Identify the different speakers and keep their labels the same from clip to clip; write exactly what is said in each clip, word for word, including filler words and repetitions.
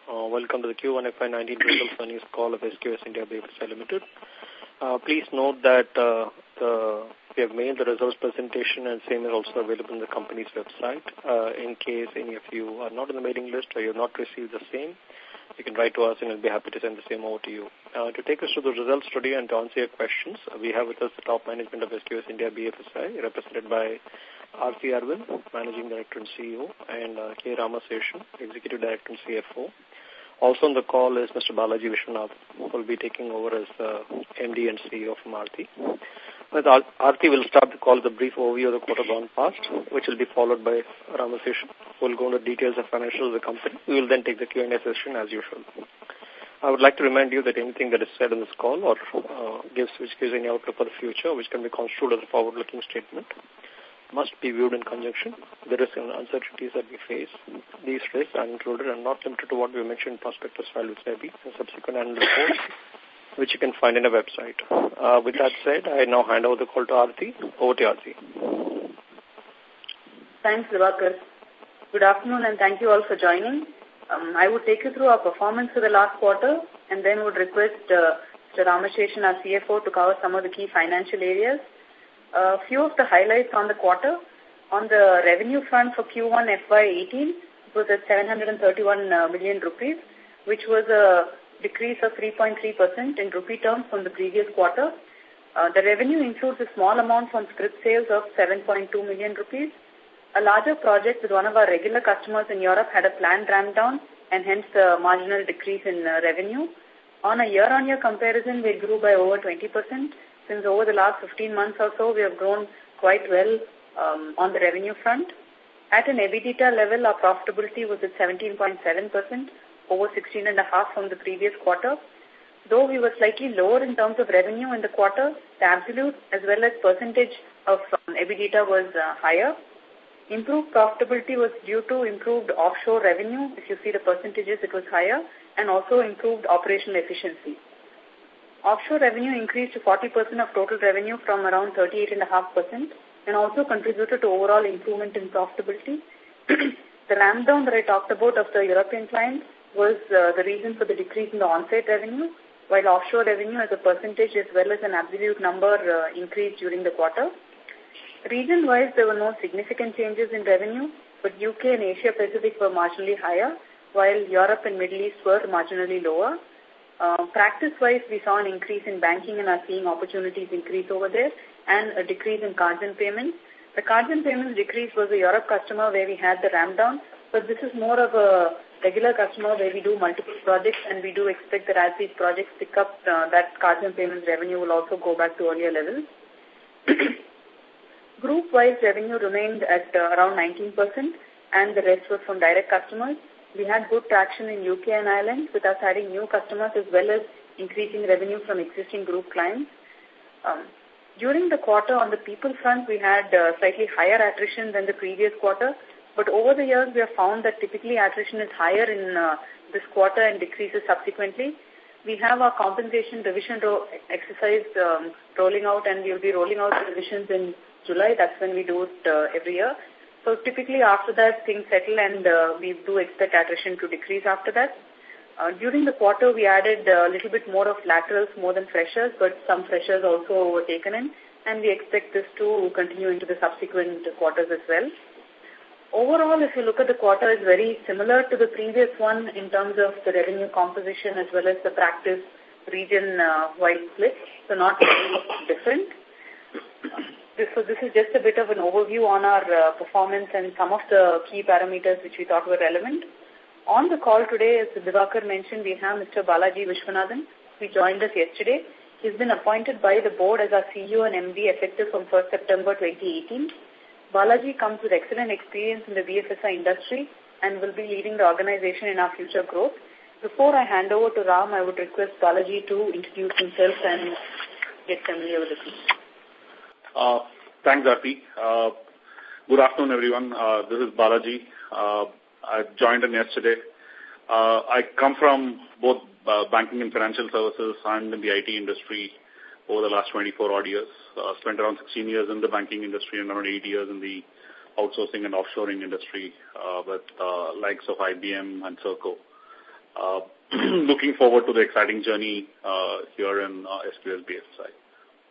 Speaker 1: Uh, welcome to the Q one F Y nineteen results earnings call of S Q S India B F S I Limited. Uh, please note that uh, the, we have made the results presentation and same is also available on the company's website. Uh, in case any of you are not on the mailing list or you have not received the same, you can write to us and we'll be happy to send the same over to you. Uh, to take us through the results today and to answer your questions, we have with us the top management of S Q S India B F S I, represented by Aarti Arvind, Managing Director and C E O, and uh, K. Ramaseshan, Executive Director and C F O. Also on the call is Mister Balaji Vishwanath, who will be taking over as uh, M D and C E O from Aarti. With Aarti, will start the call with a brief overview of the quarter gone past, which will be followed by Ramaseshan, who will go into details of financials of the company. We will then take the Q and A session as usual. I would like to remind you that anything that is said in this call or uh, gives which gives any outlook for the future, which can be construed as a forward-looking statement, must be viewed in conjunction with the risks and uncertainties that we face. These risks are included and not limited to what we mentioned in prospectus filed with SEBI and subsequent annual reports, which you can find in our website. Uh, with that said, I now hand over the call to Aarti. Over to Aarti.
Speaker 2: Thanks, Divakar. Good afternoon and thank you all for joining. Um, I would take you through our performance for the last quarter and then would request uh, Mister Ramaseshan, our C F O, to cover some of the key financial areas. A few of the highlights on the quarter. On the revenue front for Q one F Y eighteen, it was at seven hundred thirty-one million rupees, which was a decrease of three point three percent in rupee terms from the previous quarter. Uh, the revenue includes a small amount from script sales of seven point two million rupees. A larger project with one of our regular customers in Europe had a planned ramp down and hence the marginal decrease in uh, revenue. On a year-on-year comparison, we grew by over twenty percent. Since over the last fifteen months or so, we have grown quite well um, on the revenue front. At an EBITDA level, our profitability was at seventeen point seven percent, over sixteen point five percent from the previous quarter. Though we were slightly lower in terms of revenue in the quarter, the absolute as well as percentage of um, EBITDA was uh, higher. Improved profitability was due to improved offshore revenue. If you see the percentages, it was higher, and also improved operational efficiency. Offshore revenue increased to forty percent of total revenue from around thirty-eight point five percent and also contributed to overall improvement in profitability. The ramp down that I talked about of the European clients was uh, the reason for the decrease in the on-site revenue, while offshore revenue as a percentage as well as an absolute number uh, increased during the quarter. Region-wise, there were no significant changes in revenue, but U K and Asia-Pacific were marginally higher, while Europe and Middle East were marginally lower. Uh, Practice-wise, we saw an increase in banking and are seeing opportunities increase over there and a decrease in cards and payments. The cards and payments decrease was a Europe customer where we had the ramp down, but this is more of a regular customer where we do multiple projects and we do expect that as these projects pick up, uh, that cards and payments revenue will also go back to earlier levels. Group-wise revenue remained at uh, around nineteen percent and the rest was from direct customers. We had good traction in U K and Ireland with us adding new customers as well as increasing revenue from existing group clients. Um, during the quarter on the people front, we had uh, slightly higher attrition than the previous quarter, but over the years we have found that typically attrition is higher in uh, this quarter and decreases subsequently. We have our compensation revision ro exercise um, rolling out and we will be rolling out the revisions in July. That's when we do it uh, every year. So typically after that things settle and uh, we do expect attrition to decrease after that. Uh, during the quarter we added a little bit more of laterals more than freshers, but some freshers also were taken in and we expect this to continue into the subsequent quarters as well. Overall, if you look at the quarter, it's very similar to the previous one in terms of the revenue composition as well as the practice region-wide uh, split, so not very different. This, so this is just a bit of an overview on our uh, performance and some of the key parameters which we thought were relevant. On the call today, as Divakar mentioned, we have Mister Balaji Vishwanathan, who joined us yesterday. He's been appointed by the board as our C E O and M D effective from first September twenty eighteen. Balaji comes with excellent experience in the B F S I industry and will be leading the organization in our future growth. Before I hand over to Ram, I would request Balaji to introduce himself and get familiar with the team.
Speaker 3: Uh, thanks, Aarti. Uh, good afternoon, everyone. Uh, this is Balaji. Uh, I joined in yesterday. Uh, I come from both uh, banking and financial services and in the I T industry over the last twenty-four odd years. Uh, spent around sixteen years in the banking industry and around eight years in the outsourcing and offshoring industry uh, with uh, likes of I B M and Serco. uh, looking forward to the exciting journey uh, here in uh, S Q S B F S I.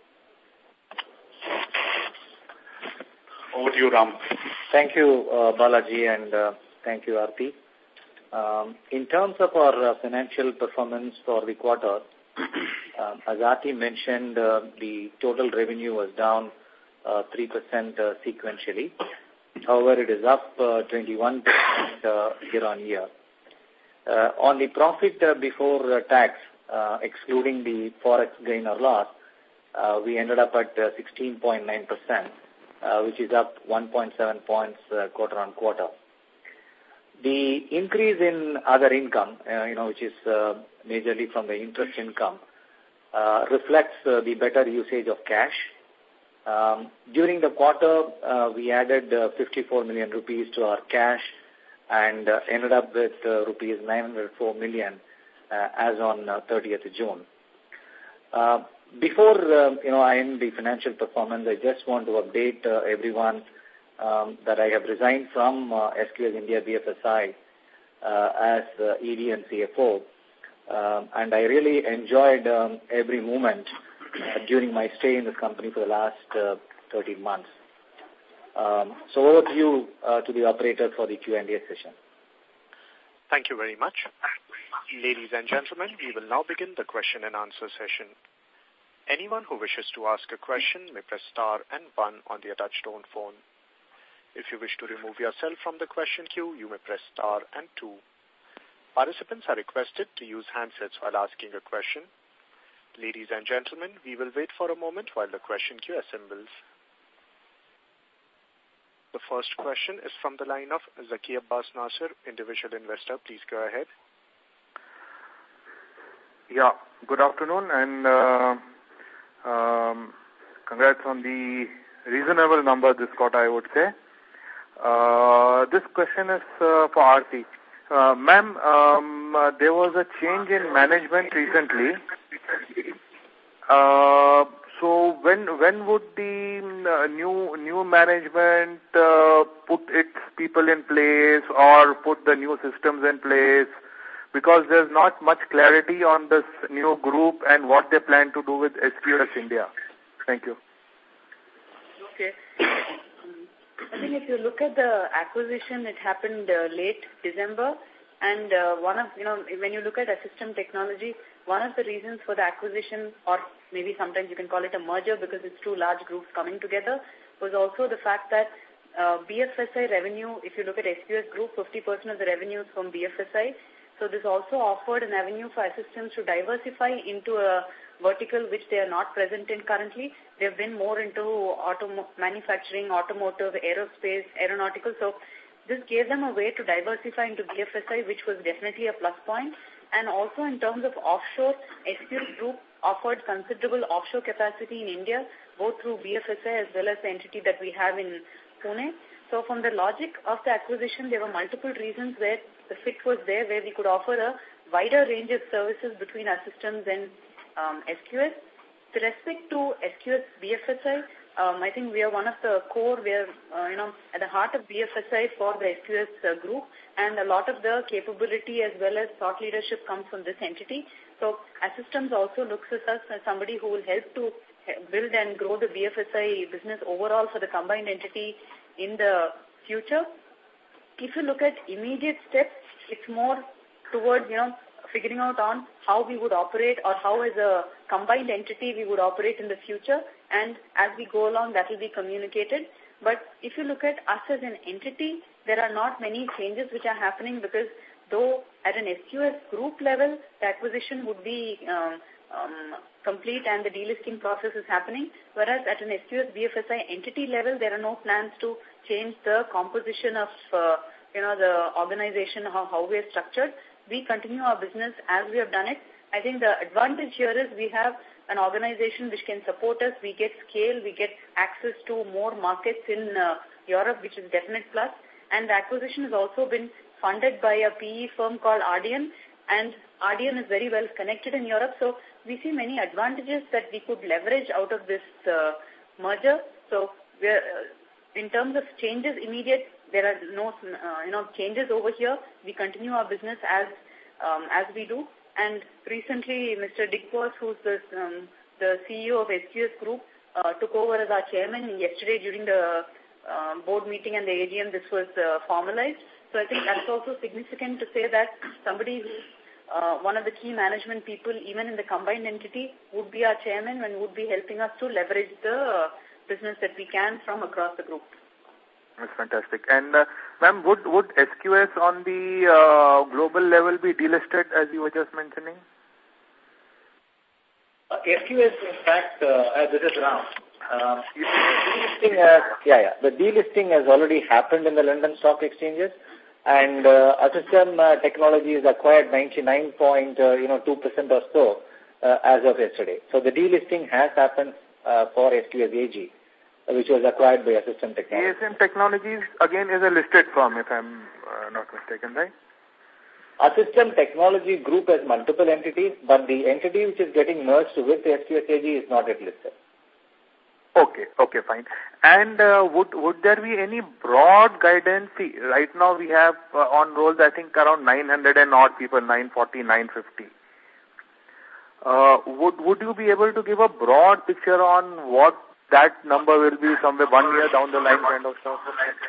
Speaker 3: Over to you, Ram.
Speaker 4: Thank you, uh, Balaji, and uh, thank you, Aarti. Um, in terms of our uh, financial performance for the quarter, uh, as Aarti mentioned, uh, the total revenue was down uh, three percent uh, sequentially. However, it is up uh, twenty-one percent uh, year-on-year. Uh, on the profit uh, before uh, tax, uh, excluding the forex gain or loss, uh, we ended up at uh, sixteen point nine percent, uh, which is up one point seven points uh, quarter-on-quarter. The increase in other income, uh, you know, which is uh, majorly from the interest income, uh, reflects uh, the better usage of cash. Um, during the quarter, uh, we added uh, fifty-four million rupees to our cash and uh, ended up with uh, rupees nine hundred four million uh, as on uh, thirtieth of June. Uh, before uh, you know, I end the financial performance, I just want to update uh, everyone um, that I have resigned from uh, S Q S India B F S I uh, as uh, E D and C F O, uh, and I really enjoyed um, every moment Uh, during my stay in this company for the last uh, thirteen months. Um, so over to you, uh, to the operator for the Q and A session.
Speaker 5: Thank you very much. Ladies and gentlemen, we will now begin the question and answer session. Anyone who wishes to ask a question may press star and one on their touchtone phone. If you wish to remove yourself from the question queue, you may press star and two. Participants are requested to use handsets while asking a question. Ladies and gentlemen, we will wait for a moment while the question queue assembles. The first question is from the line of Zaki Abbas Nasir, individual investor. Please go ahead.
Speaker 6: Yeah, good afternoon, and uh, um, congrats on the reasonable number this quarter, I would say. Uh, this question is uh, for Aarti. Uh, Ma'am, um, uh, there was a change in management recently. Uh, so when when would the uh, new new management uh, put its people in place or put the new systems in place? Because there's not much clarity on this new group and what they plan to do with S Q S India. Thank you.
Speaker 2: Okay. I think if you look at the acquisition, it happened uh, late December, and uh, one of, you know, when you look at Assystem Technology, one of the reasons for the acquisition, or maybe sometimes you can call it a merger because it's two large groups coming together, was also the fact that uh, B F S I revenue, if you look at S Q S Group, fifty percent of the revenue is from B F S I. So this also offered an avenue for Assystems to diversify into a vertical which they are not present in currently. They've been more into auto manufacturing, automotive, aerospace, aeronautical. So this gave them a way to diversify into B F S I, which was definitely a plus point. And also in terms of offshore, S Q S Group offered considerable offshore capacity in India, both through B F S I as well as the entity that we have in Pune. So from the logic of the acquisition, there were multiple reasons where the fit was there, where we could offer a wider range of services between Assystems and um, S Q S. With respect to S Q S B F S I, um, I think we are one of the core, we are, uh, you know, at the heart of B F S I for the S Q S uh, group, and a lot of the capability as well as thought leadership comes from this entity. So Assystems also looks at us as somebody who will help to build and grow the B F S I business overall for the combined entity in the future. If you look at immediate steps, it's more towards, you know, figuring out on how we would operate or how as a combined entity we would operate in the future, and as we go along that will be communicated. But if you look at us as an entity, there are not many changes which are happening, because though at an S Q S group level the acquisition would be um, um, complete and the delisting process is happening, whereas at an S Q S B F S I entity level there are no plans to change the composition of uh, you know the organization, how, how we are structured. We continue our business as we have done it. I think the advantage here is we have an organization which can support us. We get scale, we get access to more markets in uh, Europe, which is definite plus. And the acquisition has also been funded by a P E firm called Ardian, and Ardian is very well connected in Europe. So we see many advantages that we could leverage out of this uh, merger. So we're, uh, in terms of changes immediate, there are no uh, you know changes over here. We continue our business as um, as we do. And recently, Mister Dick Boss, who's the, um, the C E O of S Q S Group, uh, took over as our chairman. Yesterday, during the uh, board meeting and the A G M, this was uh, formalized. So I think that's also significant to say that somebody who's uh, one of the key management people, even in the combined entity, would be our chairman and would be helping us to leverage the uh, business that we can from across the group.
Speaker 6: That's fantastic. And, uh, ma'am, would, would S Q S on the uh, global level be delisted, as you were just mentioning?
Speaker 4: Uh, S Q S, in fact, uh, this is Ram. Uh, delisting, uh, yeah, yeah. The delisting has already happened in the London Stock Exchanges, and uh, Assystem uh, Technologies acquired ninety-nine point two percent or so uh, as of yesterday. So the delisting has happened uh, for S Q S A G, which was acquired by Assystem Technologies.
Speaker 6: A S M Technologies, again, is a listed firm, if I'm uh, not mistaken, right?
Speaker 4: Assystem Technology Group has multiple entities, but the entity which is getting merged with S Q S A G is not yet listed.
Speaker 6: Okay, okay, fine. And uh, would would there be any broad guidance? See, right now we have uh, on rolls, I think, around nine hundred and odd people, nine forty, nine fifty. Uh, would, would you be able to give a broad picture on what that number will be somewhere one year down the line kind of stuff?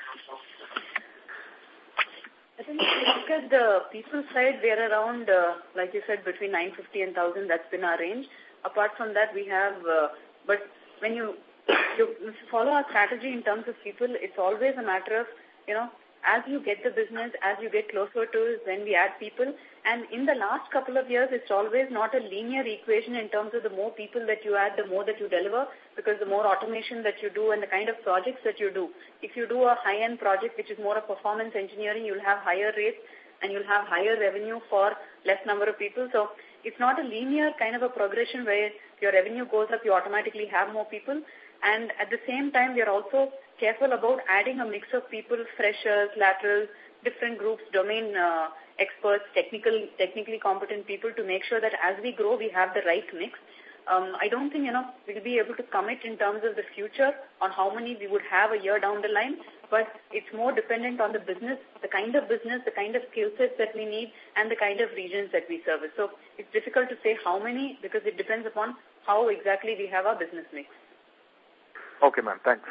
Speaker 2: I think if you look at the people side, we are around, uh, like you said, between nine fifty and one thousand. That's been our range. Apart from that, we have, uh, but when you, you follow our strategy in terms of people, it's always a matter of, you know, as you get the business, as you get closer to it, then we add people. And in the last couple of years, it's always not a linear equation in terms of the more people that you add, the more that you deliver, because the more automation that you do and the kind of projects that you do. If you do a high-end project, which is more of performance engineering, you'll have higher rates and you'll have higher revenue for less number of people. So it's not a linear kind of a progression where your revenue goes up, you automatically have more people. And at the same time, we are also careful about adding a mix of people, freshers, laterals, different groups, domain uh, experts, technical, technically competent people to make sure that as we grow, we have the right mix. Um, I don't think, you know, we'll be able to commit in terms of the future on how many we would have a year down the line, but it's more dependent on the business, the kind of business, the kind of skill sets that we need, and the kind of regions that we service. So it's difficult to say how many because it depends upon how exactly we have our business mix.
Speaker 6: Okay, ma'am. Thanks.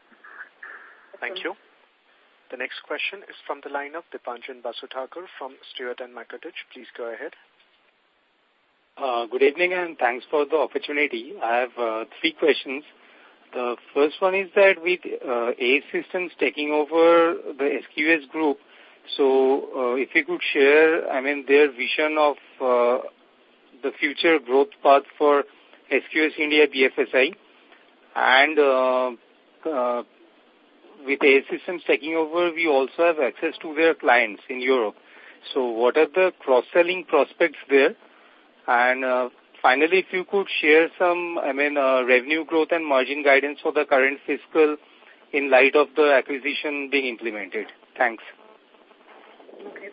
Speaker 5: Thank you. The next question is from the line of Dipanjan Basuthakur from Stewart and Mackertich. Please go ahead.
Speaker 7: Uh, good evening and thanks for the opportunity. I have uh, three questions. The first one is that with uh, A S Systems taking over the S Q S group, so uh, if you could share, I mean, their vision of uh, the future growth path for S Q S India B F S I, and uh, uh, with A S Systems taking over, we also have access to their clients in Europe. So what are the cross-selling prospects there? And uh, finally, if you could share some, I mean, uh, revenue growth and margin guidance for the current fiscal in light of the acquisition being implemented. Thanks.
Speaker 2: Okay.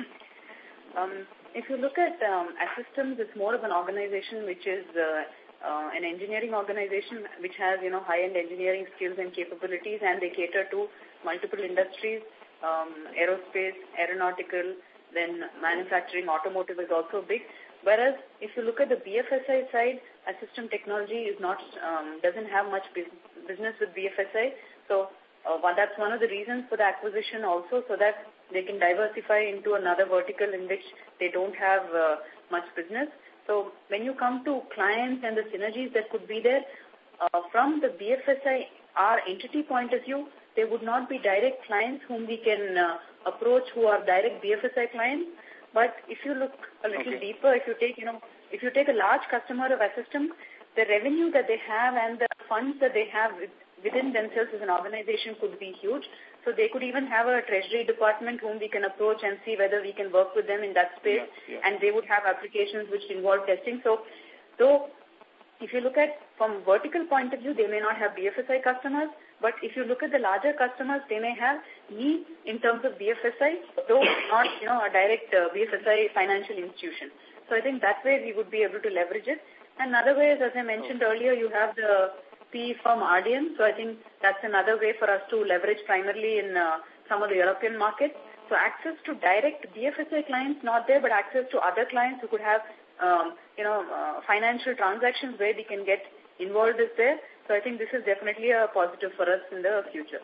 Speaker 2: um, if you look at um, Systems, it's more of an organization which is uh, uh, an engineering organization which has, you know, high-end engineering skills and capabilities, and they cater to multiple industries, um, aerospace, aeronautical, then manufacturing, automotive is also big. Whereas if you look at the B F S I side, Assystem Technology is not um, doesn't have much business with B F S I. So uh, one, that's one of the reasons for the acquisition also, so that they can diversify into another vertical in which they don't have uh, much business. So when you come to clients and the synergies that could be there, uh, from the B F S I, our entity point of view, there would not be direct clients whom we can uh, approach who are direct B F S I clients. But if you look a little okay. deeper, if you take, you know, if you take a large customer of Assystem, the revenue that they have and the funds that they have within themselves as an organization could be huge. So they could even have a treasury department whom we can approach and see whether we can work with them in that space. Yeah, yeah. And they would have applications which involve testing. So, so if you look at from vertical point of view, they may not have B F S I customers. But if you look at the larger customers, they may have needs in terms of B F S I, though not, you know, a direct uh, B F S I financial institution. So I think that way we would be able to leverage it. And another way is, as I mentioned earlier, you have the P E firm Ardian. So I think that's another way for us to leverage primarily in uh, some of the European markets. So So access to direct B F S I clients, not there, but access to other clients who could have, um, you know, uh, financial transactions where we can get involved is there. So I think this is definitely a positive for us in the future.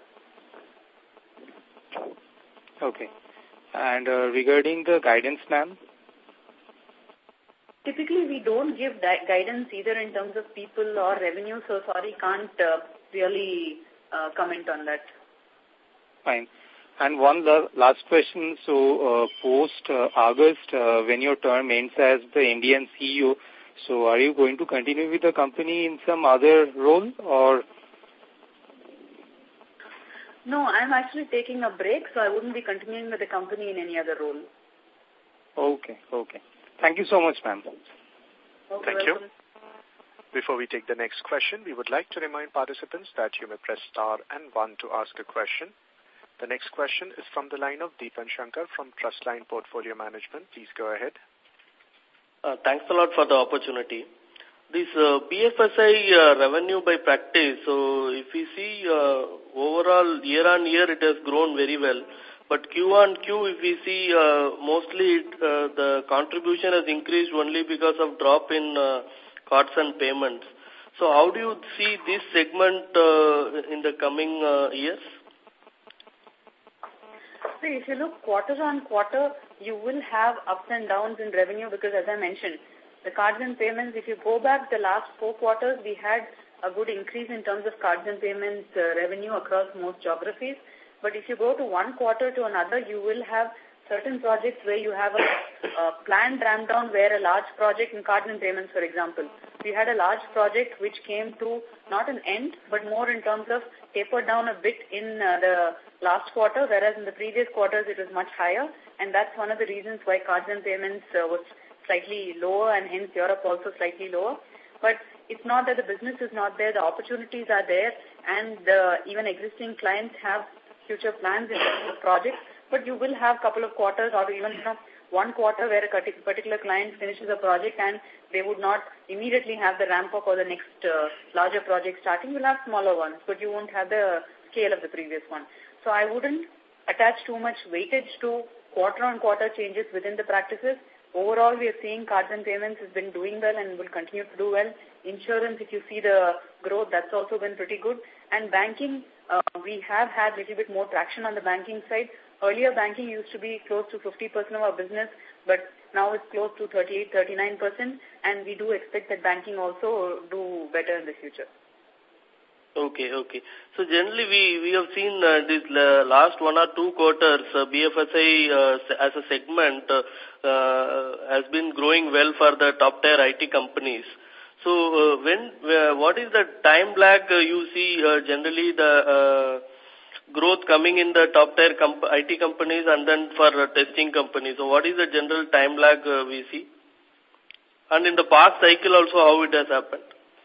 Speaker 7: Okay. And uh, regarding the guidance, ma'am?
Speaker 2: Typically, we don't give guidance either in terms of people or revenue, so sorry, can't uh, really uh, comment on that.
Speaker 7: Fine. And one last question. So, uh, post uh, August, uh, when your term ends as the Indian C E O, so are you going to continue with the company in some other role or?
Speaker 2: No, I'm actually taking a break, so I wouldn't be continuing with the company in any other role.
Speaker 7: Okay, okay. Thank you so much, ma'am.
Speaker 2: Okay,
Speaker 5: Thank
Speaker 2: welcome.
Speaker 5: you. Before we take the next question, we would like to remind participants that you may press star and one to ask a question. The next question is from the line of Deepan Shankar from Trustline Portfolio Management. Please go ahead.
Speaker 8: Uh, thanks a lot for the opportunity. This uh, B F S I uh, revenue by practice, so if we see uh, overall year on year it has grown very well. But Q on Q, if we see uh, mostly it, uh, the contribution has increased only because of drop in uh, cards and payments. So how do you see this segment uh, in the coming uh, years?
Speaker 2: See, if you look quarter on quarter, you will have ups and downs in revenue because, as I mentioned, the cards and payments, if you go back the last four quarters, we had a good increase in terms of cards and payments uh, revenue across most geographies. But if you go to one quarter to another, you will have certain projects where you have a, a planned ramp down where a large project in cards and payments, for example. We had a large project which came to not an end, but more in terms of tapered down a bit in uh, the last quarter, whereas in the previous quarters it was much higher. And that's one of the reasons why cards and payments uh, was slightly lower, and hence Europe also slightly lower. But it's not that the business is not there, the opportunities are there, and uh, even existing clients have future plans in terms of projects, but you will have a couple of quarters or even you know, one quarter where a particular client finishes a project and they would not immediately have the ramp up or the next uh, larger project starting. You'll have smaller ones, but you won't have the scale of the previous one. So I wouldn't attach too much weightage to quarter on quarter changes within the practices. Overall, we are seeing cards and payments has been doing well and will continue to do well. Insurance, if you see the growth, that's also been pretty good. And banking, uh, we have had a little bit more traction on the banking side. Earlier, banking used to be close to fifty percent of our business, but now it's close to thirty-eight, thirty-nine percent, and we do expect that banking also do better in the future.
Speaker 8: Okay, okay. So generally we, we have seen uh, this uh, last one or two quarters, uh, B F S I uh, as a segment uh, uh, has been growing well for the top tier I T companies. So uh, when, uh, what is the time lag uh, you see uh, generally the uh, growth coming in the top tier comp I T companies and then for uh, testing companies? So what is the general time lag uh, we see? And in the past cycle also how it has happened?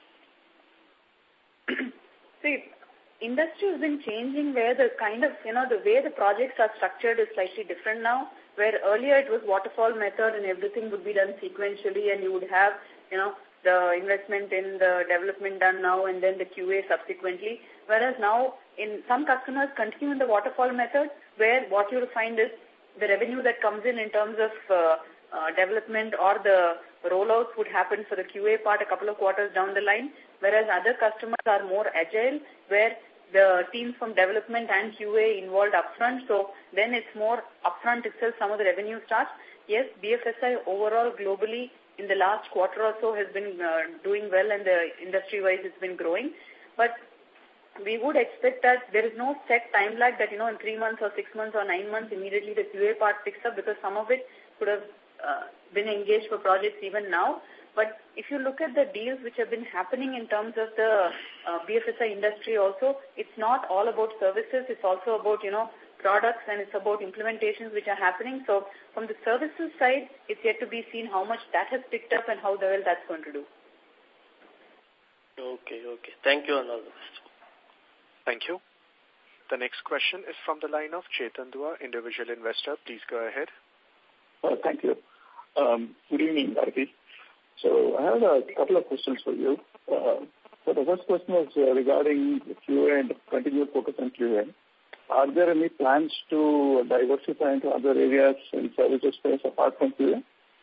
Speaker 2: See, industry has been changing where the kind of, you know, the way the projects are structured is slightly different now, where earlier it was waterfall method and everything would be done sequentially and you would have, you know, the investment in the development done now and then the Q A subsequently. Whereas now, in some customers continue in the waterfall method where what you'll find is the revenue that comes in in terms of uh, uh, development or the rollouts would happen for the Q A part a couple of quarters down the line, whereas other customers are more agile where the teams from development and Q A involved upfront. So then it's more upfront itself, some of the revenue starts. Yes, B F S I overall globally in the last quarter or so has been uh, doing well and the industry-wise it's been growing. But we would expect that there is no set time lag that, you know, in three months or six months or nine months immediately the Q A part picks up because some of it could have uh, been engaged for projects even now. But if you look at the deals which have been happening in terms of the uh, B F S I industry also, it's not all about services, it's also about, you know, products and it's about implementations which are happening. So from the services side, it's yet to be seen how much that has picked up and how well that's going to do.
Speaker 8: Okay, okay. Thank you and all the best.
Speaker 5: Thank you. The next question is from the line of Chetan Dua, individual investor. Please go ahead.
Speaker 9: Uh, thank you. Um, good evening, Bharati. So I have a couple of questions for you. Uh, so the first question is uh, regarding the Q A and continued focus on Q A. are there any plans to diversify into other areas in services space apart from Q A?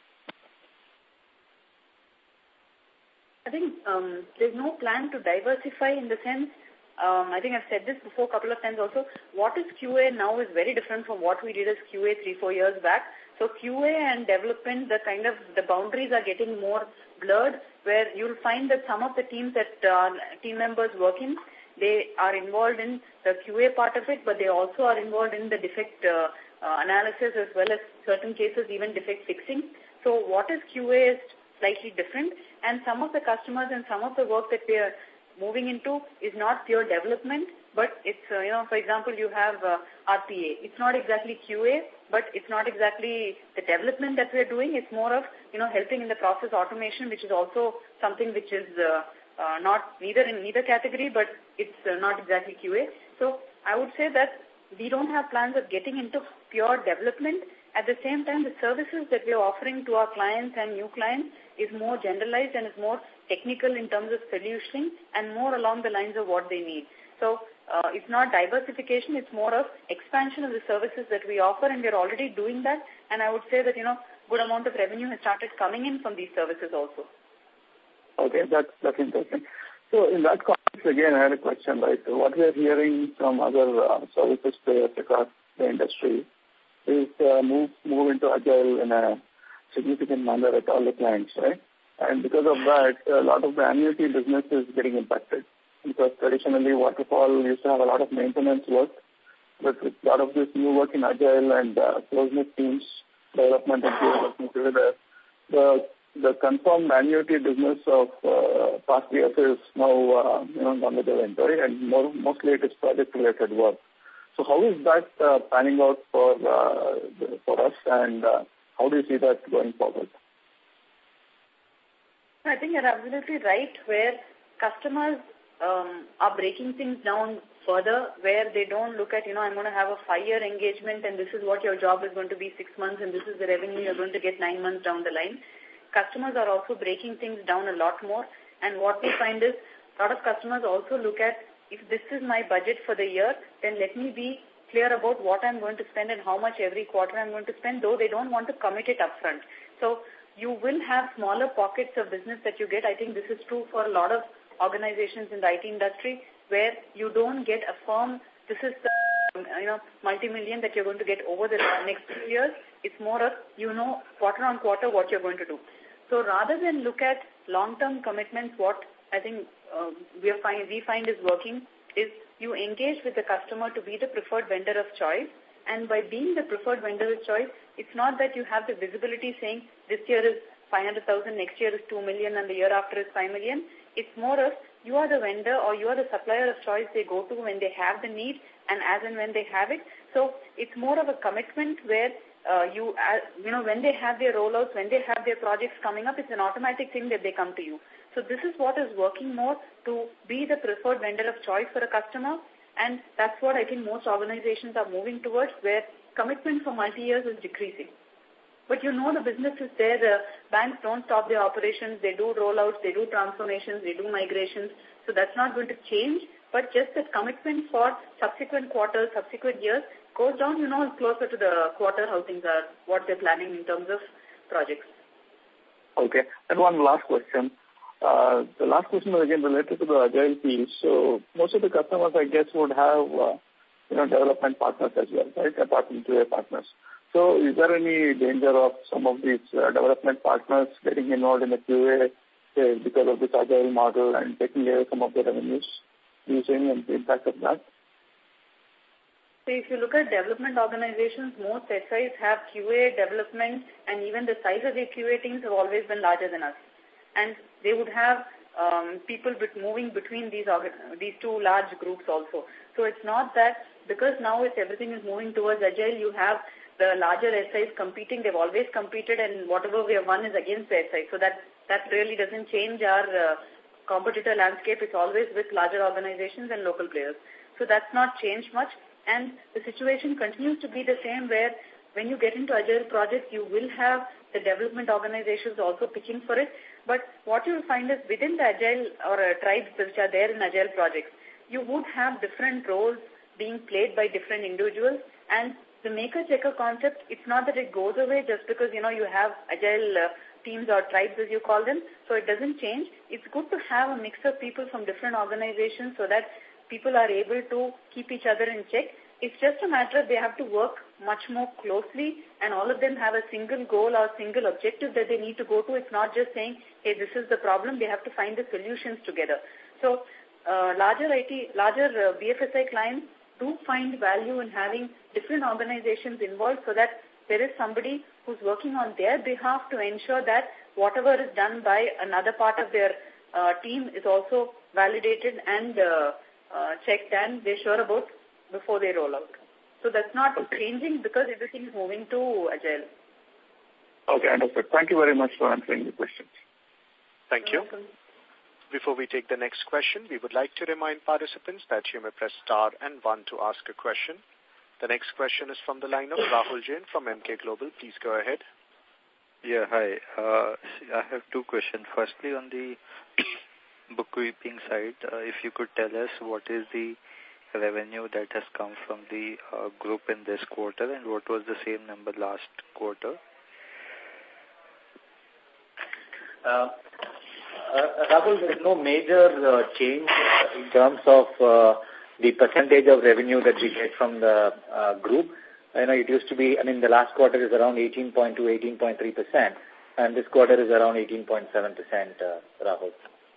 Speaker 2: I think um, there's no plan to diversify in the sense, um, I think I've said this before a couple of times also, what is Q A now is very different from what we did as Q A three, four years back. So Q A and development, the kind of, the boundaries are getting more blurred, where you'll find that some of the teams that uh, team members work in, they are involved in the Q A part of it, but they also are involved in the defect uh, uh, analysis as well as certain cases even defect fixing. So what is Q A is slightly different, and some of the customers and some of the work that we are moving into is not pure development, but it's, uh, you know, for example, you have uh, R P A. It's not exactly Q A, but it's not exactly the development that we're doing. It's more of, you know, helping in the process automation, which is also something which is uh, uh, not neither in neither category, but it's uh, not exactly Q A. So I would say that we don't have plans of getting into pure development. At the same time, the services that we are offering to our clients and new clients is more generalized and is more technical in terms of solutioning and more along the lines of what they need. So uh, it's not diversification, it's more of expansion of the services that we offer, and we're already doing that. And I would say that, you know, good amount of revenue has started coming in from these services also.
Speaker 9: Okay, that's, that's interesting. So in that context, again, I had a question, right? So what we are hearing from other uh, services players across the industry is uh, move move into Agile in a significant manner at all the clients, right? And because of that, a lot of the annuity business is getting impacted. Because traditionally, Waterfall used to have a lot of maintenance work, but with a lot of this new work in Agile and uh, close-knit teams, development and peer working together, the the confirmed annuity business of uh, past years is now uh, you know gone with the wind, right? And more, mostly it is project-related work. So how is that uh, panning out for uh, for us, and uh, how do you see that going forward?
Speaker 2: I think you're absolutely right, where customers um, are breaking things down further, where they don't look at, you know, I'm going to have a five-year engagement and this is what your job is going to be six months and this is the revenue you're going to get nine months down the line. Customers are also breaking things down a lot more, and what we find is a lot of customers also look at, if this is my budget for the year, then let me be clear about what I'm going to spend and how much every quarter I'm going to spend, though they don't want to commit it upfront. So you will have smaller pockets of business that you get. I think this is true for a lot of organizations in the I T industry, where you don't get a firm, this is the, you know, multi-million that you're going to get over the next few years. It's more of, you know, quarter on quarter what you're going to do. So rather than look at long-term commitments, what I think uh, we, are find, we find is working is you engage with the customer to be the preferred vendor of choice. And by being the preferred vendor of choice, it's not that you have the visibility saying this year is five hundred thousand, next year is two million, and the year after is five million. It's more of you are the vendor or you are the supplier of choice they go to when they have the need and as and when they have it. So it's more of a commitment where uh, you, uh, you know, when they have their rollouts, when they have their projects coming up, it's an automatic thing that they come to you. So this is what is working more to be the preferred vendor of choice for a customer. And that's what I think most organizations are moving towards, where commitment for multi-years is decreasing. But you know the business is there. The banks don't stop their operations. They do rollouts, they do transformations, they do migrations. So that's not going to change. But just the commitment for subsequent quarters, subsequent years goes down, you know, closer to the quarter how things are, what they're planning in terms of projects.
Speaker 9: Okay. And one last question. Uh, the last question is again related to the Agile piece. So most of the customers, I guess, would have, uh, you know, development partners as well, right, apart from Q A partners. So is there any danger of some of these uh, development partners getting involved in the Q A say, because of this Agile model and taking away some of the revenues? Do you see any impact of that?
Speaker 2: So if you look at development organizations, most S Is have Q A development, and even the size of their Q A teams have always been larger than us. And they would have um, people bit moving between these these two large groups also. So it's not that because now it's everything is moving towards Agile, you have the larger S Is competing. They've always competed, and whatever we have won is against the S I. So that, that really doesn't change our uh, competitor landscape. It's always with larger organizations and local players. So that's not changed much. And the situation continues to be the same, where when you get into Agile projects, you will have the development organizations also pitching for it. But what you will find is within the Agile or uh, tribes which are there in Agile projects, you would have different roles, being played by different individuals. And the maker-checker concept, it's not that it goes away just because, you know, you have agile uh, teams or tribes, as you call them, so it doesn't change. It's good to have a mix of people from different organizations so that people are able to keep each other in check. It's just a matter of they have to work much more closely, and all of them have a single goal or single objective that they need to go to. It's not just saying, hey, this is the problem. They have to find the solutions together. So uh, larger I T, larger uh, B F S I clients do find value in having different organizations involved so that there is somebody who's working on their behalf to ensure that whatever is done by another part of their uh, team is also validated and uh, uh, checked and they're sure about before they roll out. So that's not changing because everything is moving to Agile.
Speaker 9: Okay, understood. Thank you very much for answering the questions.
Speaker 5: Thank you. Before we take the next question, we would like to remind participants that you may press star and one to ask a question. The next question is from the line of Rahul Jain from Emkay Global. Please go ahead.
Speaker 10: Yeah, hi. Uh, I have two questions. Firstly, on the bookkeeping side, uh, if you could tell us what is the revenue that has come from the uh, group in this quarter and what was the same number last quarter?
Speaker 4: Uh, uh, Rahul, there is no major uh, change in terms of uh, the percentage of revenue that we get from the uh, group. I know it used to be, I mean, the last quarter is around eighteen point two, eighteen point three percent, and this quarter is around eighteen point seven percent, uh, Rahul.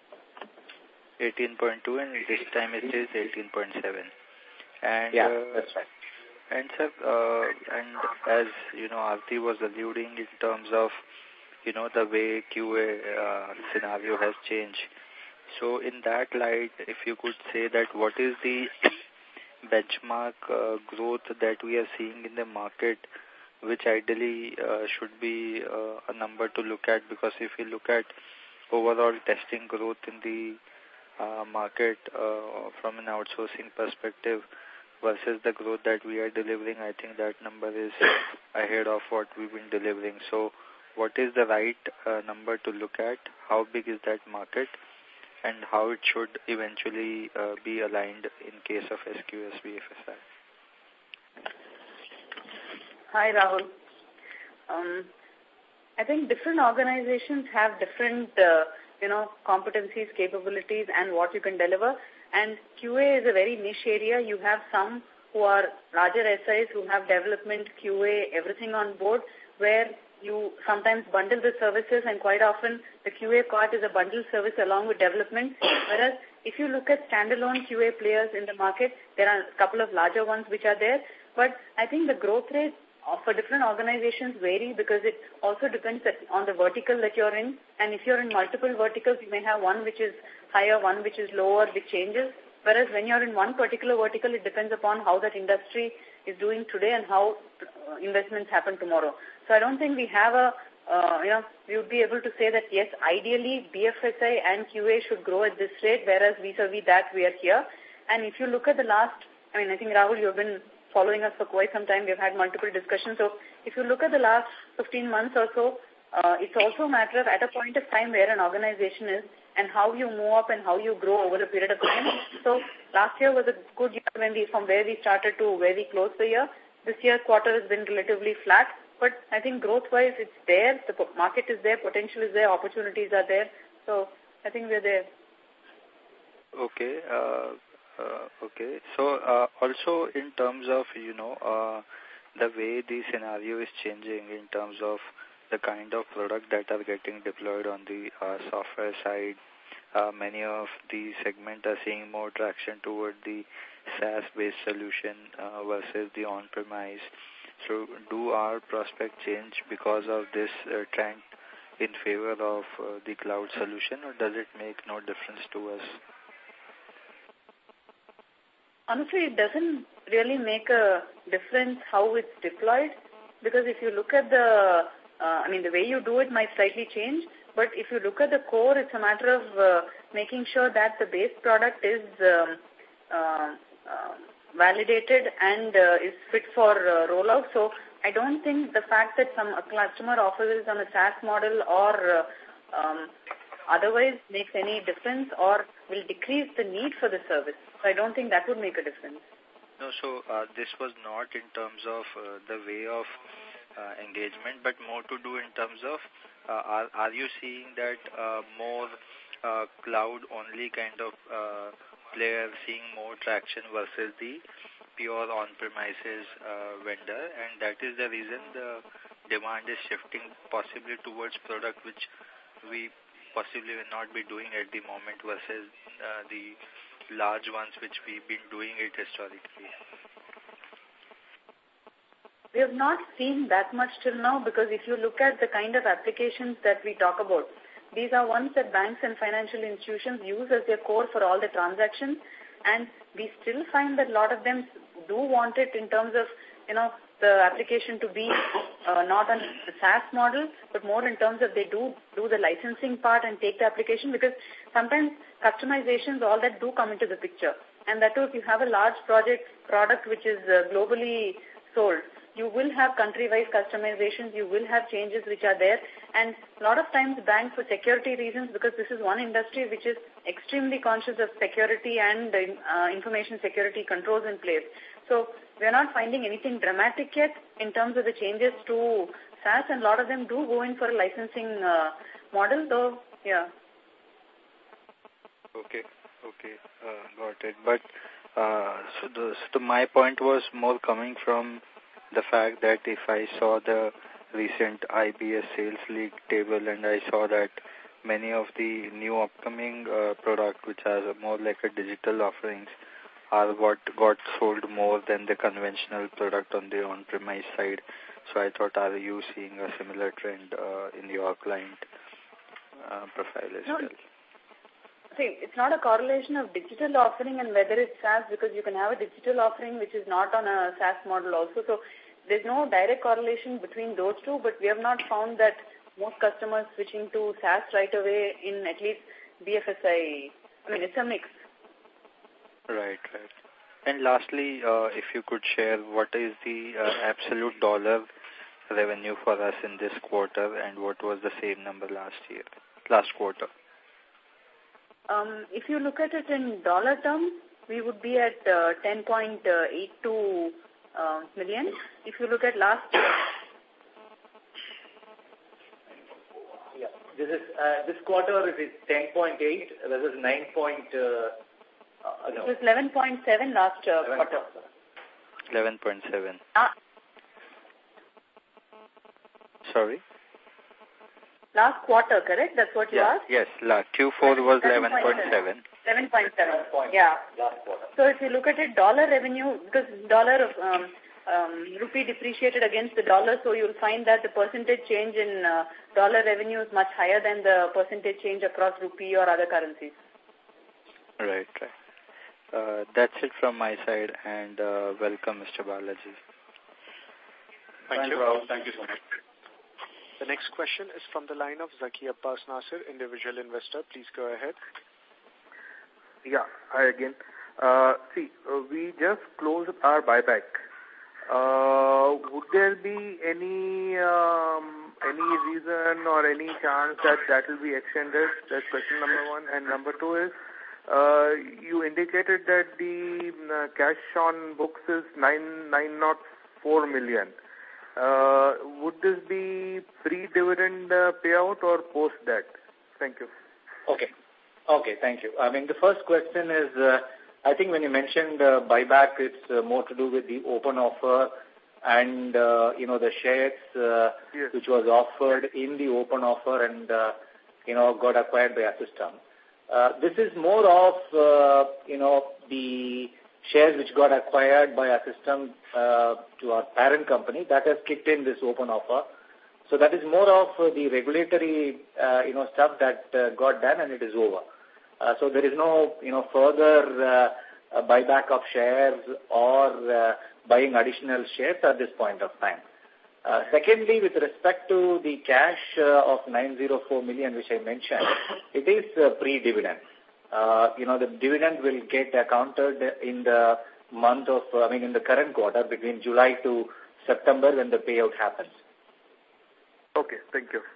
Speaker 10: eighteen point two and this time it is eighteen point seven. And,
Speaker 4: yeah,
Speaker 10: uh,
Speaker 4: that's right.
Speaker 10: And, sir, uh, and as, you know, Aarti was alluding in terms of, you know, the way Q A uh, scenario has changed. So in that light, if you could say that what is the benchmark uh, growth that we are seeing in the market, which ideally uh, should be uh, a number to look at, because if you look at overall testing growth in the uh, market uh, from an outsourcing perspective versus the growth that we are delivering, I think that number is ahead of what we've been delivering. So what is the right uh, number to look at? How big is that market? And how it should eventually uh, be aligned in case of S Q S B F S I.
Speaker 2: Hi, Rahul. Um, I think different organizations have different, uh, you know, competencies, capabilities, and what you can deliver. And Q A is a very niche area. You have some who are larger S Is who have development, Q A, everything on board, where you sometimes bundle the services, and quite often the Q A part is a bundled service along with development. Whereas if you look at standalone Q A players in the market, there are a couple of larger ones which are there. But I think the growth rate for different organizations vary because it also depends on the vertical that you're in. And if you're in multiple verticals, you may have one which is higher, one which is lower, which changes. Whereas when you're in one particular vertical, it depends upon how that industry is doing today and how uh, investments happen tomorrow. So I don't think we have a, uh, you know, we would be able to say that, yes, ideally B F S I and Q A should grow at this rate, whereas vis-a-vis that we are here. And if you look at the last, I mean, I think, Rahul, you've been following us for quite some time. We've had multiple discussions. So if you look at the last fifteen months or so, uh, it's also a matter of at a point of time where an organization is and how you move up and how you grow over a period of time. So last year was a good year when we, from where we started to where we closed the year. This year's quarter has been relatively flat. But I think growth-wise, it's there. The market is there. Potential is there. Opportunities are there. So I think we're there.
Speaker 10: Okay. Uh, uh, okay. So uh, also in terms of, you know, uh, the way the scenario is changing in terms of the kind of product that are getting deployed on the uh, software side, uh, many of the segments are seeing more traction toward the SaaS-based solution uh, versus the on-premise. So do our prospect change because of this uh, trend in favor of uh, the cloud solution, or does it make no difference to us?
Speaker 2: Honestly, it doesn't really make a difference how it's deployed, because if you look at the, uh, I mean, the way you do it might slightly change, but if you look at the core, it's a matter of uh, making sure that the base product is um, uh, uh, validated and uh, is fit for uh, rollout. So I don't think the fact that some a customer offers on a SaaS model or uh, um, otherwise makes any difference or will decrease the need for the service. So I don't think that would make a difference.
Speaker 10: No, so uh, this was not in terms of uh, the way of uh, engagement, but more to do in terms of uh, are, are you seeing that uh, more uh, cloud-only kind of uh, player seeing more traction versus the pure on-premises uh, vendor, and that is the reason the demand is shifting possibly towards product which we possibly will not be doing at the moment versus uh, the large ones which we've been doing it historically.
Speaker 2: We have not seen that much till now, because if you look at the kind of applications that we talk about, these are ones that banks and financial institutions use as their core for all the transactions, and we still find that a lot of them do want it in terms of, you know, the application to be uh, not on the SaaS model, but more in terms of they do do the licensing part and take the application, because sometimes customizations, all that do come into the picture. And that too, if you have a large project product which is uh, globally sold, you will have country-wise customizations, you will have changes which are there. And a lot of times banks, for security reasons, because this is one industry which is extremely conscious of security and uh, information security controls in place. So we are not finding anything dramatic yet in terms of the changes to SaaS, and a lot of them do go in for a licensing uh, model, though, yeah.
Speaker 10: Okay, okay, uh, got it. But uh, so, the, so the, my point was more coming from the fact that if I saw the recent I B S Sales League table and I saw that many of the new upcoming uh, product which are more like a digital offerings are what got sold more than the conventional product on the on-premise side. So I thought, are you seeing a similar trend uh, in your client uh, profile as
Speaker 2: no,
Speaker 10: well?
Speaker 2: See, it's not a correlation of digital offering and whether it's SaaS, because you can have a digital offering which is not on a SaaS model also. So there's no direct correlation between those two, but we have not found that most customers switching to SaaS right away in at least B F S I. I mean, it's a mix.
Speaker 10: Right, right. And lastly, uh, if you could share what is the uh, absolute dollar revenue for us in this quarter and what was the same number last year, last quarter?
Speaker 2: Um, if you look at it in dollar terms, we would be at uh, ten point eight two uh, million. If you look at last year,
Speaker 4: yeah, this is uh, this quarter it is ten point eight. This is nine point. Uh, uh, no.
Speaker 2: It was eleven point seven last uh, quarter.
Speaker 10: Eleven point seven.
Speaker 2: Ah.
Speaker 10: Sorry.
Speaker 2: Last quarter, correct? That's what you
Speaker 10: yeah,
Speaker 2: asked?
Speaker 10: Yes, la Q four was eleven point seven.
Speaker 2: eleven point seven, yeah.
Speaker 4: Last quarter.
Speaker 2: So if you look at it, dollar revenue, because dollar of um, um, rupee depreciated against the dollar, so you'll find that the percentage change in uh, dollar revenue is much higher than the percentage change across rupee or other currencies.
Speaker 10: Right, right. Uh, that's it from my side, and uh, welcome, Mister Balaji.
Speaker 3: Thank Thank you. Thank you so much.
Speaker 5: The next question is from the line of Zaki Abbas Nasir, individual investor. Please go ahead.
Speaker 6: Yeah, hi again. Uh, see, uh, we just closed our buyback. Uh, would there be any um, any reason or any chance that that will be extended? That's question number one. And number two is, uh, you indicated that the uh, cash on books is nine nine not four million. Uh, would this be pre-dividend uh, payout or post that? Thank you.
Speaker 4: Okay. Okay, thank you. I mean, the first question is, uh, I think when you mentioned uh, buyback, it's uh, more to do with the open offer and, uh, you know, the shares uh,
Speaker 6: yes.
Speaker 4: which was offered in the open offer and, uh, you know, got acquired by Assystem. Uh, this is more of, uh, you know, the shares which got acquired by Assystem uh, to our parent company that has kicked in this open offer. So that is more of uh, the regulatory, uh, you know, stuff that uh, got done and it is over. Uh, so there is no, you know, further uh, uh, buyback of shares or uh, buying additional shares at this point of time. Uh, secondly, with respect to the cash uh, of nine hundred four million, which I mentioned, it is uh, pre-dividend. Uh, you know, the dividend will get accounted in the month of, uh, I mean, in the current quarter between July to September when the payout happens.
Speaker 6: Okay, thank you.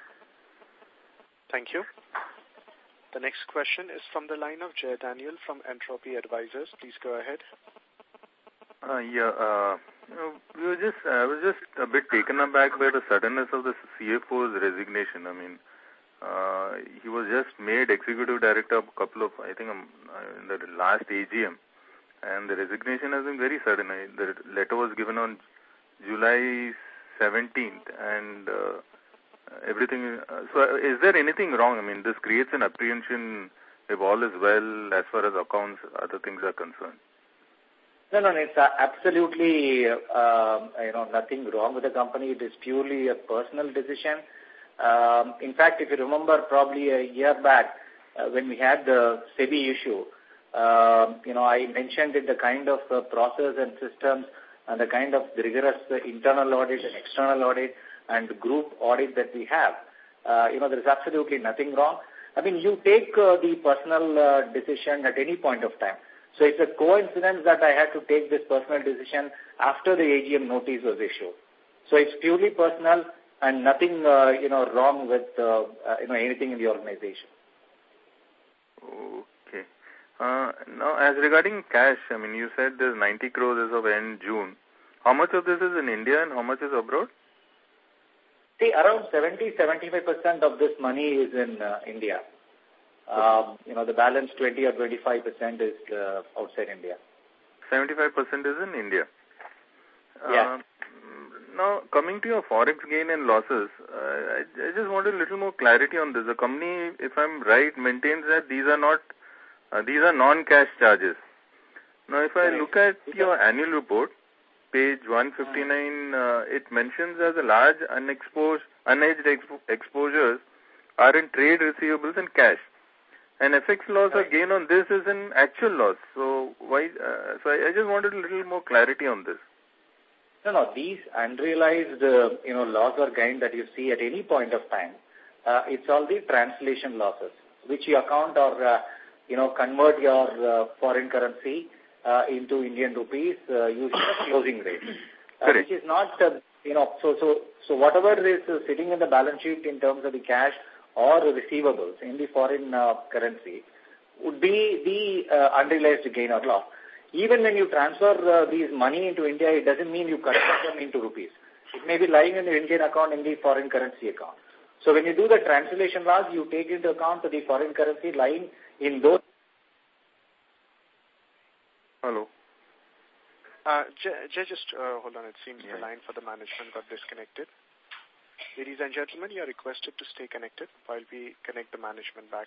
Speaker 5: Thank you. The next question is from the line of Jay Daniel from Entropy Advisors. Please go ahead.
Speaker 6: Uh, yeah, uh, we were just, I was just a bit taken aback by the suddenness of the C F O's resignation. I mean, uh, he was just made executive director a couple of, I think, um, in the last A G M, and the resignation has been very sudden. I, the letter was given on July seventeenth, and uh, everything. Uh, so, is there anything wrong? I mean, this creates an apprehension if all is well as far as accounts, other things are concerned.
Speaker 4: No, no, it's uh, absolutely, uh, you know, nothing wrong with the company. It is purely a personal decision. Um, in fact, if you remember, probably a year back, uh, when we had the SEBI issue, uh, you know, I mentioned that the kind of uh, process and systems and the kind of rigorous uh, internal audit and external audit and group audit that we have, uh, you know, there is absolutely nothing wrong. I mean, you take uh, the personal uh, decision at any point of time. So it's a coincidence that I had to take this personal decision after the A G M notice was issued. So it's purely personal and nothing, uh, you know, wrong with, uh, uh, you know, anything in the organization.
Speaker 6: Okay. Uh, now, as regarding cash, I mean, you said there's ninety crores as of end June. How much of this is in India and how much is abroad?
Speaker 4: See, around seventy to seventy-five percent of this money is in uh, India. Um, you know, the balance twenty or twenty-five percent is uh, outside India.
Speaker 6: seventy-five percent is in India.
Speaker 4: Yeah.
Speaker 6: Uh, now, coming to your forex gain and losses, uh, I, I just wanted a little more clarity on this. The company, if I'm right, maintains that these are not, uh, these are non-cash charges. Now, if I right. look at your annual report, page one fifty-nine, uh, it mentions as a large unexposed, unhedged expo exposures are in trade receivables and cash. And F X loss or gain on this is an actual loss. So why? Uh, so I, I just wanted a little more clarity on this.
Speaker 4: No, no. These unrealized, uh, you know, loss or gain that you see at any point of time, uh, it's all the translation losses, which you account or, uh, you know, convert your uh, foreign currency uh, into Indian rupees uh, using a closing rate, uh, which is not, uh, you know, so so so whatever is uh, sitting in the balance sheet in terms of the cash or receivables in the foreign uh, currency would be the uh, unrealized gain or loss. Even when you transfer uh, these money into India, it doesn't mean you convert them into rupees. It may be lying in the Indian account in the foreign currency account. So when you do the translation loss, you take into account the foreign currency lying in those.
Speaker 6: Hello.
Speaker 5: Uh, Jay, just uh, hold on. It seems yeah. the line for the management got disconnected. Ladies and gentlemen, you are requested to stay connected while we connect the management back.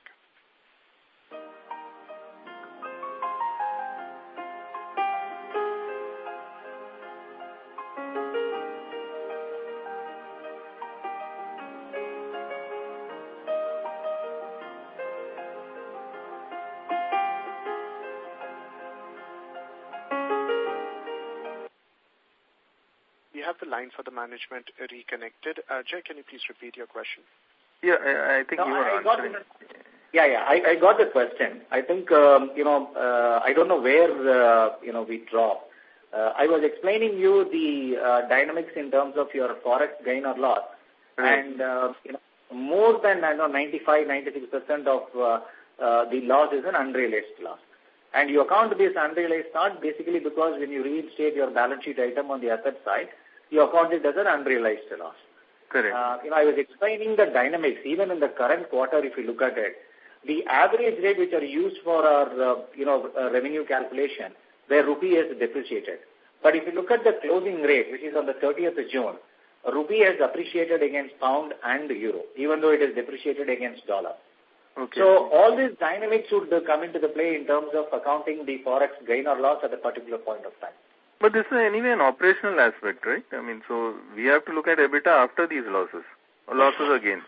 Speaker 5: Have the line for the management reconnected. Uh, Jay, can you please repeat your question?
Speaker 6: Yeah, I, I think no, you were I answering.
Speaker 4: Got the, yeah, yeah, I, I got the question. I think, um, you know, uh, I don't know where, uh, you know, we dropped. Uh, I was explaining you the uh, dynamics in terms of your forex gain or loss. Right. And, uh, you know, more than, I know, ninety-five, ninety-six percent of uh, uh, the loss is an unrealized loss. And you account this unrealized loss basically because when you reinstate your balance sheet item on the asset side, you account it as an unrealized loss.
Speaker 6: Correct.
Speaker 4: Uh, you know, I was explaining the dynamics, even in the current quarter, if you look at it, the average rate which are used for our, uh, you know, uh, revenue calculation, where rupee is depreciated. But if you look at the closing rate, which is on the thirtieth of June, rupee has appreciated against pound and euro, even though it is depreciated against dollar.
Speaker 6: Okay.
Speaker 4: So all these dynamics would uh, come into the play in terms of accounting the forex gain or loss at a particular point of time.
Speaker 6: But this is anyway an operational aspect, right? I mean, so we have to look at EBITDA after these losses, or losses or gains.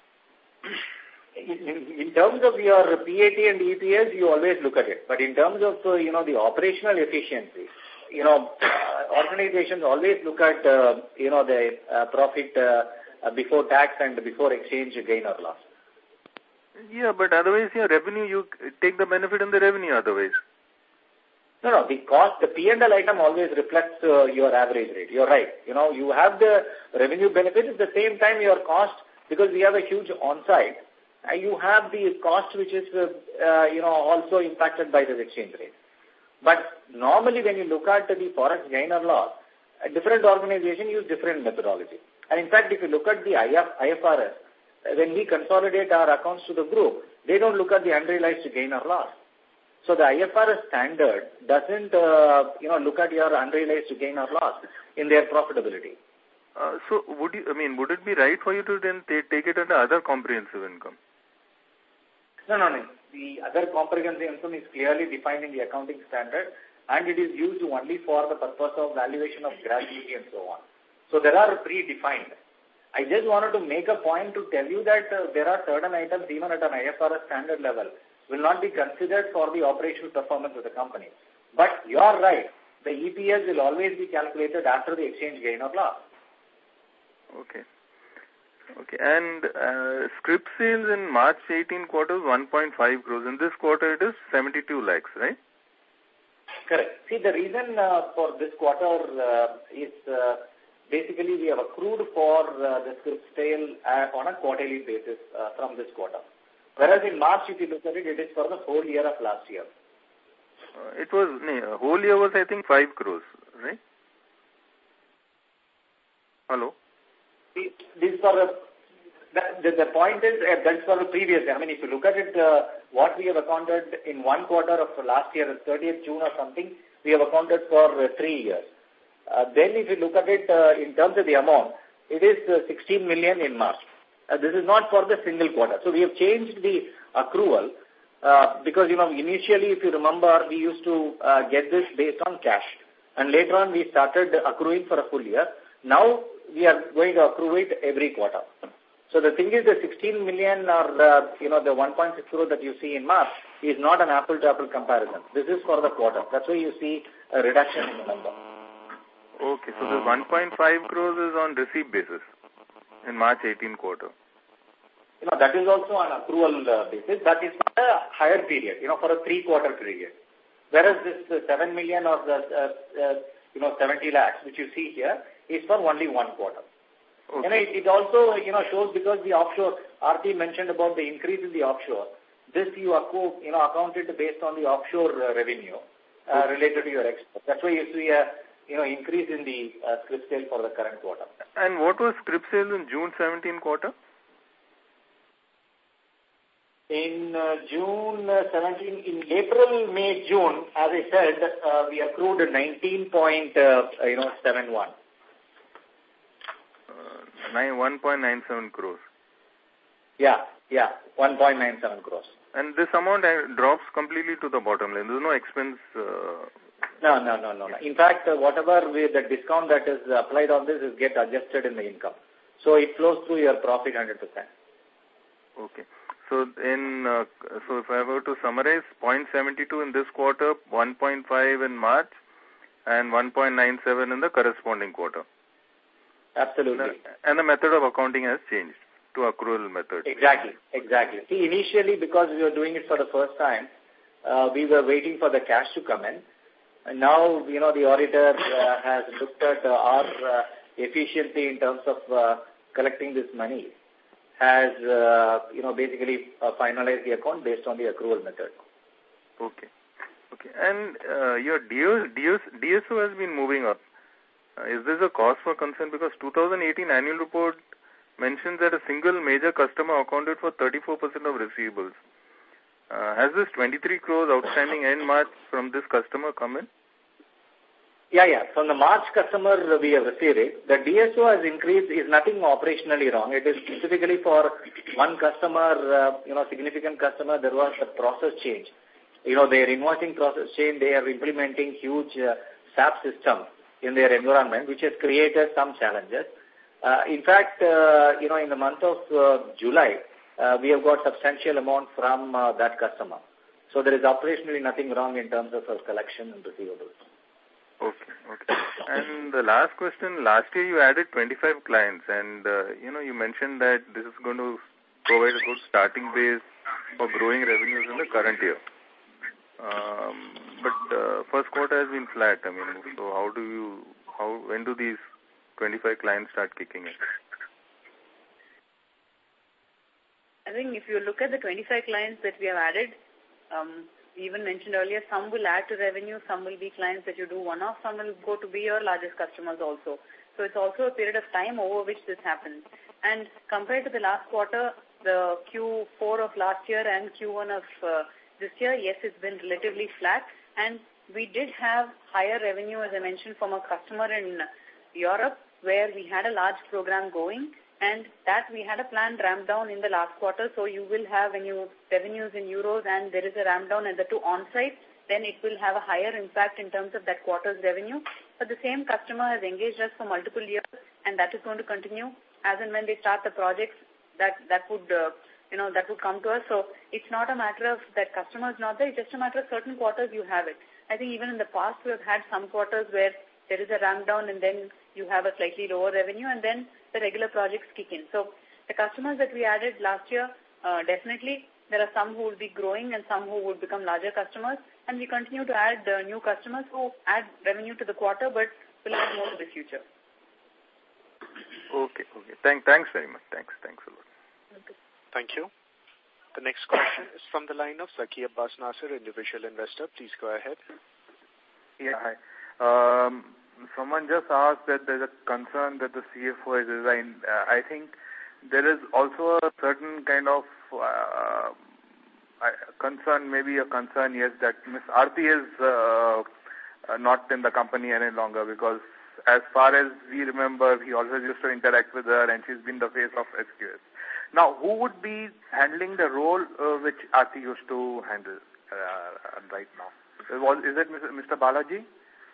Speaker 4: In, in terms of your P A T and E P S, you always look at it. But in terms of, uh, you know, the operational efficiency, you know, uh, organizations always look at, uh, you know, the uh, profit uh, uh, before tax and before exchange gain or loss.
Speaker 6: Yeah, but otherwise your revenue, you take the benefit in the revenue otherwise.
Speaker 4: No, no, the cost, the P and L item always reflects uh, your average rate. You're right. You know, you have the revenue benefit at the same time your cost, because we have a huge on-site, uh, you have the cost which is, uh, uh, you know, also impacted by the exchange rate. But normally when you look at the forex gain or loss, a different organization use different methodology. And in fact, if you look at the I F R S, when we consolidate our accounts to the group, they don't look at the unrealized gain or loss. So the I F R S standard doesn't, uh, you know, look at your unrealized gain or loss in their profitability.
Speaker 6: Uh, so would you, I mean, would it be right for you to then take it under other comprehensive income?
Speaker 4: No, no, no. The other comprehensive income is clearly defined in the accounting standard, and it is used only for the purpose of valuation of gratuity and so on. So there are predefined. I just wanted to make a point to tell you that uh, there are certain items even at an I F R S standard level will not be considered for the operational performance of the company. But you are right. The E P S will always be calculated after the exchange gain or loss.
Speaker 6: Okay. Okay. And uh, scrip sales in March eighteen quarter was one point five crores. In this quarter it is seventy-two lakhs, right?
Speaker 4: Correct. See, the reason uh, for this quarter uh, is uh, basically we have accrued for uh, the scrip sale uh, on a quarterly basis uh, from this quarter. Whereas in March, if you look at it, it is for the whole year of last year.
Speaker 6: Uh, it was, no, whole year was I think five crores, right? Hello?
Speaker 4: This for the, the, the point is, uh, that's for the previous year. I mean, if you look at it, uh, what we have accounted in one quarter of last year, thirtieth June or something, we have accounted for uh, three years. Uh, then if you look at it uh, in terms of the amount, it is uh, sixteen million in March. Uh, this is not for the single quarter. So we have changed the accrual uh, because, you know, initially, if you remember, we used to uh, get this based on cash. And later on, we started accruing for a full year. Now, we are going to accrue it every quarter. So the thing is the sixteen million or, the, you know, the one point six crore that you see in March is not an apple-to-apple comparison. This is for the quarter. That's why you see a reduction in the number.
Speaker 6: Okay, so the one point five crores is on receipt basis in March eighteen quarter.
Speaker 4: You know, that is also on accrual uh, basis. That is for a higher period, you know, for a three-quarter period. Whereas this uh, seven million or the, uh, uh, you know, seventy lakhs, which you see here, is for only one quarter. Okay. You know, it, it also, you know, shows because the offshore, R T mentioned about the increase in the offshore. This you, accrue, you know, accounted based on the offshore uh, revenue uh, okay. related to your export. That's why you see a, you know, increase in the uh, scrip sale for the current quarter.
Speaker 6: And what was scrip sale in June seventeen quarter?
Speaker 4: In uh, June uh, seventeenth, in April, May, June, as I said, uh, we accrued nineteen point seven one.
Speaker 6: Uh, one point nine seven crores.
Speaker 4: Yeah, yeah, one point nine seven crores.
Speaker 6: And this amount uh, drops completely to the bottom line. There's no expense. Uh...
Speaker 4: No, no, no, no, no. In fact, uh, whatever we, the discount that is applied on this is get adjusted in the income. So it flows through your profit one hundred percent.
Speaker 6: Okay. So in uh, so if I were to summarize, zero point seven two in this quarter, one point five in March, and one point nine seven in the corresponding quarter.
Speaker 4: Absolutely.
Speaker 6: And the method of accounting has changed to accrual method.
Speaker 4: Exactly, exactly. See, initially, because we were doing it for the first time, uh, we were waiting for the cash to come in. And now, you know, the auditor uh, has looked at uh, our uh, efficiency in terms of uh, collecting this money, has, uh, you know, basically uh, finalized the account based on the accrual method.
Speaker 6: Okay. Okay. And uh, your D S O has been moving up. Uh, is this a cause for concern? Because two thousand eighteen annual report mentions that a single major customer accounted for thirty-four percent of receivables. Uh, has this twenty-three crores outstanding end March from this customer come in?
Speaker 4: Yeah, yeah. From the March customer we have received it. The D S O has increased is nothing operationally wrong. It is specifically for one customer, uh, you know, significant customer, there was a process change. You know, their invoicing process change, they are implementing huge uh, S A P system in their environment, which has created some challenges. Uh, in fact, uh, you know, in the month of uh, July, uh, we have got substantial amount from uh, that customer. So there is operationally nothing wrong in terms of uh, collection and receivables.
Speaker 6: Okay, okay. And the last question, last year you added twenty-five clients and, uh, you know, you mentioned that this is going to provide a good starting base for growing revenues in the current year. Um, but uh, first quarter has been flat. I mean, so how do you, how, when do these twenty-five clients start kicking in?
Speaker 2: I think if you look at the twenty-five clients that we have added, um, even mentioned earlier, some will add to revenue, some will be clients that you do one-off, some will go to be your largest customers also. So it's also a period of time over which this happens. And compared to the last quarter, the Q four of last year and Q one of uh, this year, yes, it's been relatively flat. And we did have higher revenue, as I mentioned, from a customer in Europe, where we had a large program going, and that we had a planned ramp down in the last quarter. So you will have when you revenues in euros and there is a ramp down and the two on-site, then it will have a higher impact in terms of that quarter's revenue. But the same customer has engaged us for multiple years, and that is going to continue as and when they start the projects. That that would uh, you know that would come to us. So it's not a matter of that customer is not there. It's just a matter of certain quarters you have it. I think even in the past we have had some quarters where there is a ramp down and then you have a slightly lower revenue, and then the regular projects kick in. So the customers that we added last year, uh, definitely there are some who will be growing and some who would become larger customers, and we continue to add uh, new customers who add revenue to the quarter but will add more to the future.
Speaker 6: Okay, okay. Thank, thanks very much. Thanks, thanks a lot.
Speaker 2: Okay.
Speaker 5: Thank you. The next question is from the line of Zaki Abbas Nasir, individual investor. Please go ahead.
Speaker 6: Yeah, hi. Um, someone just asked that there's a concern that the C F O has resigned. Uh, I think there is also a certain kind of uh, concern, maybe a concern, yes, that Miz Aarti is uh, uh, not in the company any longer, because as far as we remember, he always used to interact with her and she's been the face of S Q S. Now, who would be handling the role uh, which Aarti used to handle uh, right now? Is it Mister Balaji?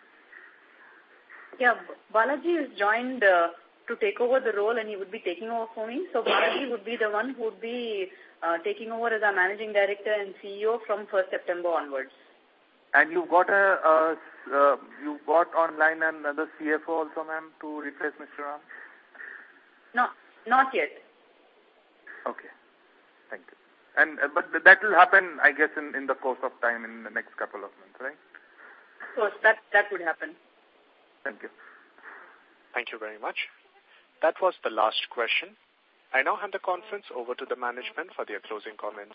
Speaker 2: Yeah, Balaji has joined uh, to take over the role, and he would be taking over for me. So Balaji would be the one who would be uh, taking over as our managing director and C E O from first September onwards.
Speaker 6: And you got a uh, uh, you got online another C F O also, ma'am, to replace Mister Ram?
Speaker 2: No, not yet.
Speaker 6: Okay, thank you. And uh, but that will happen, I guess, in, in the course of time in the next couple of months, right?
Speaker 2: Of course, that that would happen.
Speaker 6: Thank you.
Speaker 5: Thank you very much. That was the last question. I now hand the conference over to the management for their closing comments.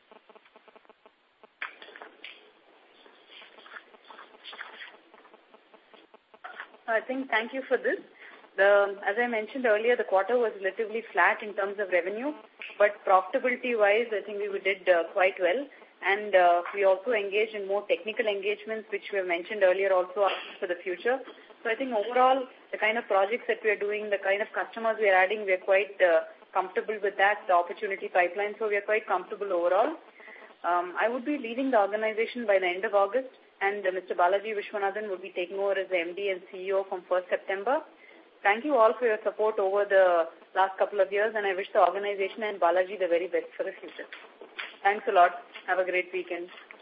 Speaker 2: I think thank you for this. The, as I mentioned earlier, the quarter was relatively flat in terms of revenue, but profitability-wise, I think we did uh, quite well. And uh, we also engaged in more technical engagements, which we have mentioned earlier also for the future. So I think overall, the kind of projects that we are doing, the kind of customers we are adding, we are quite uh, comfortable with that, the opportunity pipeline. So we are quite comfortable overall. Um, I would be leaving the organization by the end of August, and uh, Mister Balaji Vishwanathan would be taking over as the M D and C E O from first September. Thank you all for your support over the last couple of years, and I wish the organization and Balaji the very best for the future. Thanks a lot. Have a great weekend.